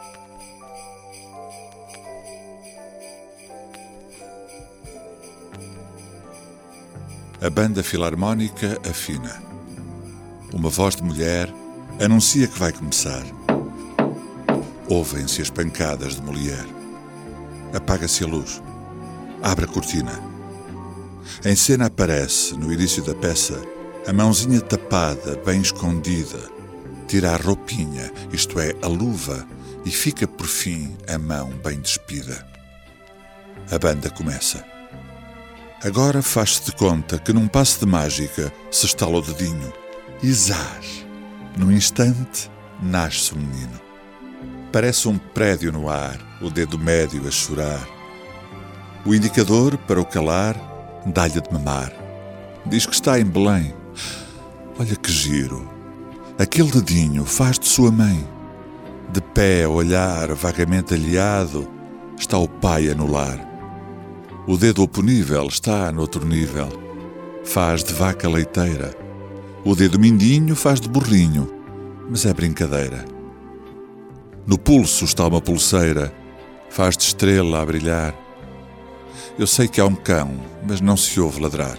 A banda filarmónica afina. Uma voz de mulher anuncia que vai começar. Ouvem-se as pancadas de Molière. Apaga-se a luz. Abre a cortina. Em cena aparece, no início da peça, a mãozinha tapada, bem escondida. Tira a roupinha, isto é, a luva, e fica, por fim, a mão bem despida. A banda começa. Agora faz-se de conta que num passe de mágica se estala o dedinho. E zás! Num instante, nasce o menino. Parece um prédio no ar, o dedo médio a chorar. O indicador, para o calar, dá-lhe de mamar. Diz que está em Belém. Olha que giro! Aquele dedinho faz de sua mãe. De pé a olhar, vagamente alheado, está o pai a anular. O dedo oponível está noutro nível. Faz de vaca leiteira. O dedo mindinho faz de burrinho, mas é brincadeira. No pulso está uma pulseira, faz de estrela a brilhar. Eu sei que há um cão, mas não se ouve ladrar.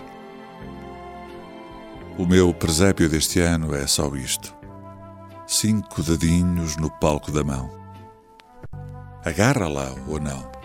O meu presépio deste ano é só isto: 5 dedinhos no palco da mão. Agarra lá ou não?